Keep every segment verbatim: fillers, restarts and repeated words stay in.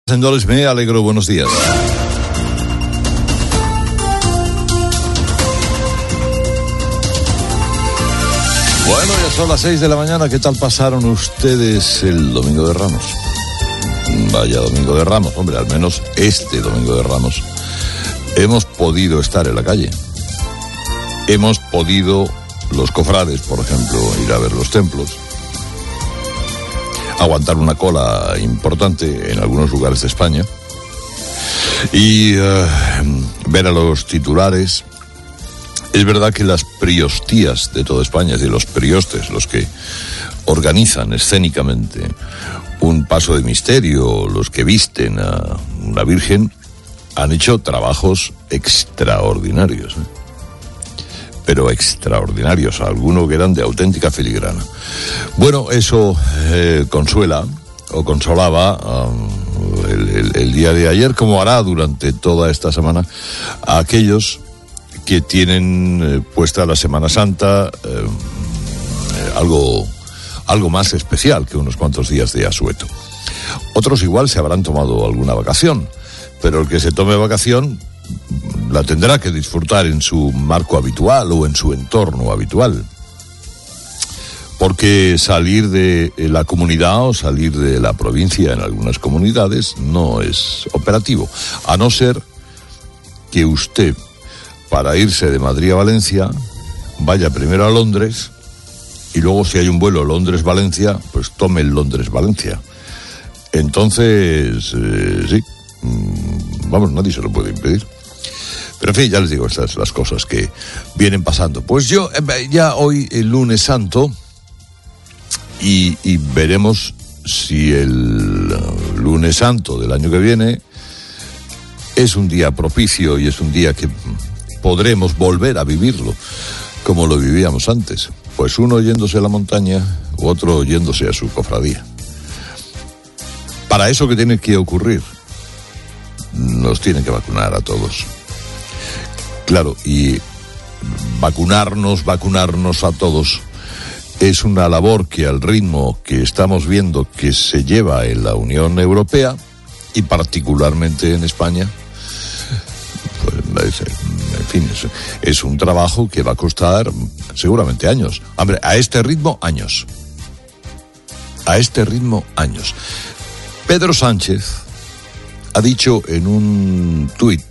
Señores, me alegro, buenos días. Bueno, ya son las seis de la mañana. ¿Qué tal pasaron ustedes el Domingo de Ramos? Vaya Domingo de Ramos, hombre, al menos este Domingo de Ramos hemos podido estar en la calle. Hemos podido, los cofrades, por ejemplo, ir a ver los templos, aguantar una cola importante en algunos lugares de España y uh, ver a los titulares. Es verdad que las priostías de toda España, es decir, los priostes, los que organizan escénicamente un paso de misterio, los que visten a una virgen, han hecho trabajos extraordinarios, ¿eh? Pero extraordinarios, algunos que eran de auténtica filigrana. Bueno, eso eh, consuela o consolaba um, el, el, el día de ayer, como hará durante toda esta semana, a aquellos que tienen eh, puesta la Semana Santa eh, eh, algo, algo más especial que unos cuantos días de asueto. Otros igual se habrán tomado alguna vacación, pero el que se tome vacación la tendrá que disfrutar en su marco habitual o en su entorno habitual. Porque salir de la comunidad o salir de la provincia en algunas comunidades no es operativo, a no ser que usted, para irse de Madrid a Valencia, vaya primero a Londres y luego, si hay un vuelo Londres-Valencia, pues tome el Londres-Valencia. Entonces, eh, sí, vamos, nadie se lo puede impedir. Pero en fin, ya les digo, estas son las cosas que vienen pasando. Pues yo, ya hoy, el lunes santo, y, y veremos si el lunes santo del año que viene es un día propicio y es un día que podremos volver a vivirlo como lo vivíamos antes. Pues uno yéndose a la montaña, u otro yéndose a su cofradía. Para eso, ¿qué tiene que ocurrir? Nos tienen que vacunar a todos. Claro, y vacunarnos, vacunarnos a todos es una labor que, al ritmo que estamos viendo que se lleva en la Unión Europea y particularmente en España, pues, en fin, es, es un trabajo que va a costar seguramente años. Hombre, a este ritmo, años. A este ritmo, años. Pedro Sánchez ha dicho en un tuit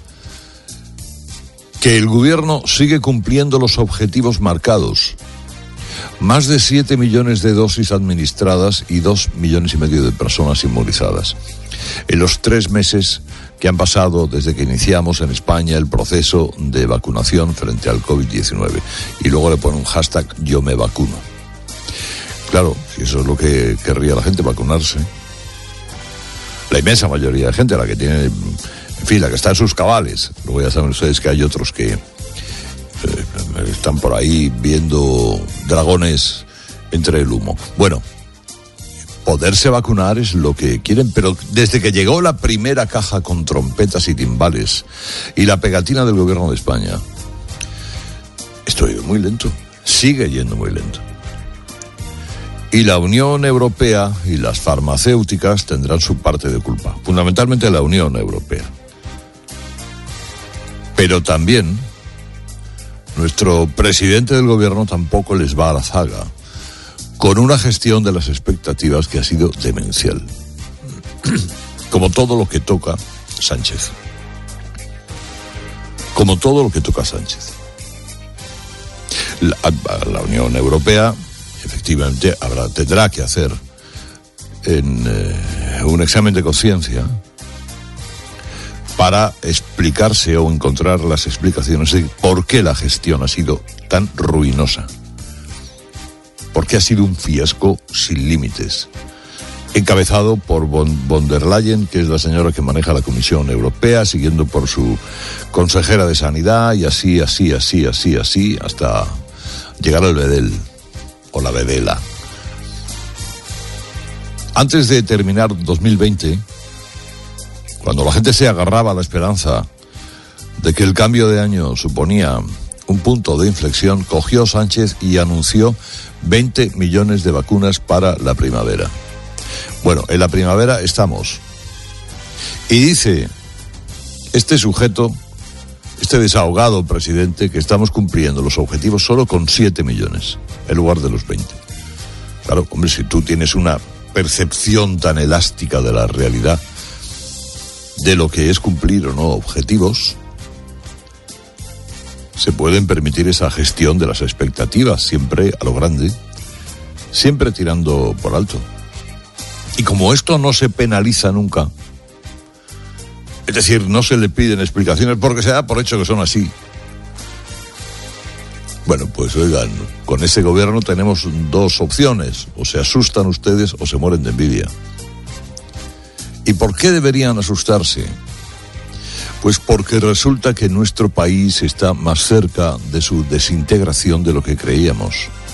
que el gobierno sigue cumpliendo los objetivos marcados. Más de siete millones de dosis administradas y dos millones y medio de personas inmunizadas. En los tres meses que han pasado desde que iniciamos en España el proceso de vacunación frente al covid diecinueve. Y luego le pone un hashtag, yo me vacuno. Claro, si eso es lo que querría la gente, vacunarse. La inmensa mayoría de gente, la que tiene, en fin, la que está en sus cabales. Luego ya saben ustedes que hay otros que eh, están por ahí viendo dragones entre el humo. Bueno, poderse vacunar es lo que quieren, pero desde que llegó la primera caja con trompetas y timbales y la pegatina del gobierno de España, esto ha ido muy lento, sigue yendo muy lento. Y la Unión Europea y las farmacéuticas tendrán su parte de culpa, fundamentalmente la Unión Europea. Pero también nuestro presidente del gobierno tampoco les va a la zaga, con una gestión de las expectativas que ha sido demencial. Como todo lo que toca Sánchez. Como todo lo que toca Sánchez. La, la Unión Europea, efectivamente, habrá, tendrá que hacer en, eh, un examen de conciencia para explicarse o encontrar las explicaciones de por qué la gestión ha sido tan ruinosa. Porque ha sido un fiasco sin límites, encabezado por von, von der Leyen, que es la señora que maneja la Comisión Europea, siguiendo por su consejera de Sanidad, y así, así, así, así, así, hasta llegar al bedel, o la bedela. Antes de terminar dos mil veinte, cuando la gente se agarraba a la esperanza de que el cambio de año suponía un punto de inflexión, cogió Sánchez y anunció veinte millones de vacunas para la primavera. Bueno, en la primavera estamos Y dice este sujeto, este desahogado presidente, que estamos cumpliendo los objetivos solo con siete millones, en lugar de los veinte. Claro, hombre, si tú tienes una percepción tan elástica de la realidad, de lo que es cumplir o no objetivos, se pueden permitir esa gestión de las expectativas, siempre a lo grande, siempre tirando por alto. Y como esto no se penaliza nunca, es decir, no se le piden explicaciones porque se da por hecho que son así. Bueno, pues oigan, con este gobierno tenemos dos opciones: o se asustan ustedes o se mueren de envidia. ¿Y por qué deberían asustarse? Pues porque resulta que nuestro país está más cerca de su desintegración de lo que creíamos.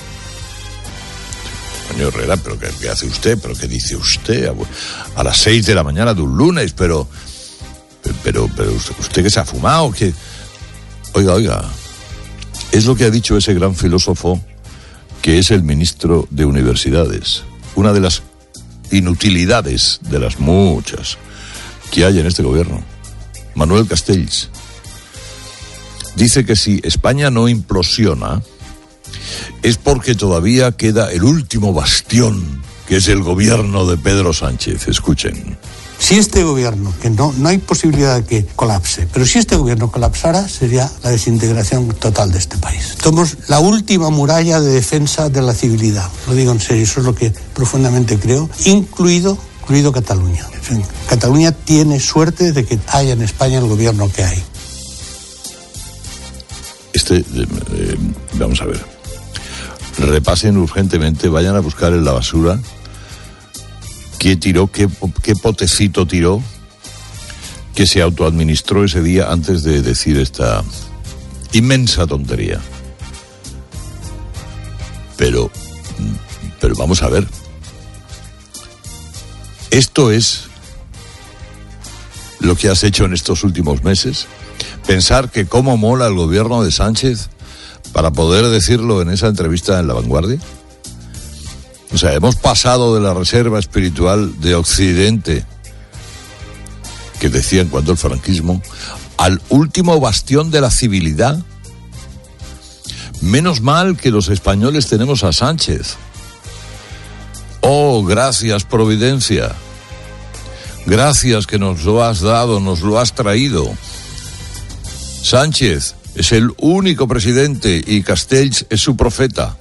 Señor Herrera, ¿pero qué, qué hace usted? ¿Pero qué dice usted? A las seis de la mañana de un lunes, pero... Pero, pero usted, usted que se ha fumado, que... Oiga, oiga, es lo que ha dicho ese gran filósofo que es el ministro de Universidades. Una de las inutilidades, de las muchas, que hay en este gobierno. Manuel Castells. Dice que si España no implosiona, es porque todavía queda el último bastión, que es el gobierno de Pedro Sánchez. Escuchen. Si este gobierno, que no, no hay posibilidad de que colapse, pero si este gobierno colapsara, sería la desintegración total de este país. Somos la última muralla de defensa de la civilidad. Lo digo en serio, eso es lo que profundamente creo, incluido, incluido Cataluña. En fin, Cataluña tiene suerte de que haya en España el gobierno que hay. Este, eh, eh, vamos a ver. Repasen urgentemente, vayan a buscar en la basura qué tiró, qué, qué potecito tiró, que se autoadministró ese día antes de decir esta inmensa tontería. Pero, pero vamos a ver. Esto es lo que has hecho en estos últimos meses. Pensar que cómo mola el gobierno de Sánchez para poder decirlo en esa entrevista en La Vanguardia. O sea, hemos pasado de la reserva espiritual de Occidente, que decían cuando el franquismo, al último bastión de la civilidad. Menos mal que los españoles tenemos a Sánchez. Oh, gracias, Providencia. Gracias que nos lo has dado, nos lo has traído. Sánchez es el único presidente y Castells es su profeta.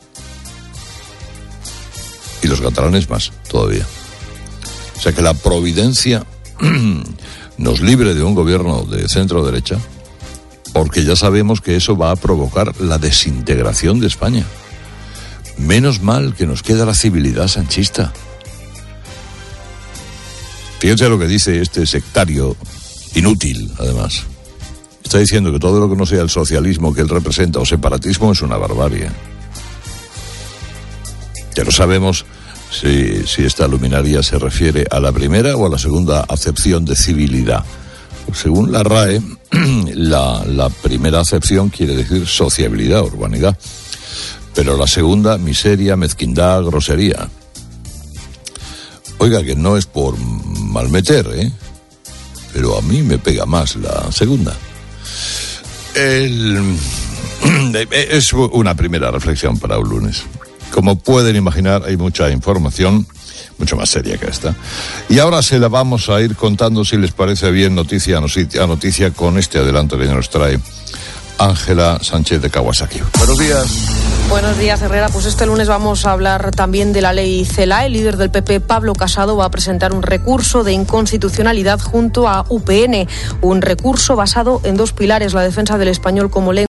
Y los catalanes más, todavía. O sea que la providencia nos libre de un gobierno de centro-derecha, porque ya sabemos que eso va a provocar la desintegración de España. Menos mal que nos queda la civilidad sanchista. Fíjense lo que dice este sectario, inútil, además. Está diciendo que todo lo que no sea el socialismo que él representa o separatismo es una barbarie. Ya no sabemos si, si esta luminaria se refiere a la primera o a la segunda acepción de civilidad. Según la R A E, la, la primera acepción quiere decir sociabilidad, urbanidad, pero la segunda, miseria, mezquindad, grosería. Oiga, que no es por malmeter, ¿eh? Pero a mí me pega más la segunda. El... Es una primera reflexión para un lunes. Como pueden imaginar, hay mucha información, mucho más seria que esta. Y ahora se la vamos a ir contando, si les parece bien, noticia a noticia, noticia con este adelanto que nos trae Ángela Sánchez de Kawasaki. Buenos días. Buenos días, Herrera. Pues este lunes vamos a hablar también de la ley CELA. El líder del P P, Pablo Casado, va a presentar un recurso de inconstitucionalidad junto a U P N. Un recurso basado en dos pilares: la defensa del español como lengua